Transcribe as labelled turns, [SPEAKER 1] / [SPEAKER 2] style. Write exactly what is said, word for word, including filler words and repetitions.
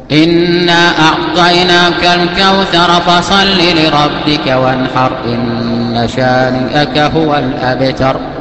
[SPEAKER 1] إنا أعطيناك الكوثر فصل لربك وانحر إن شانئك هو الأبتر.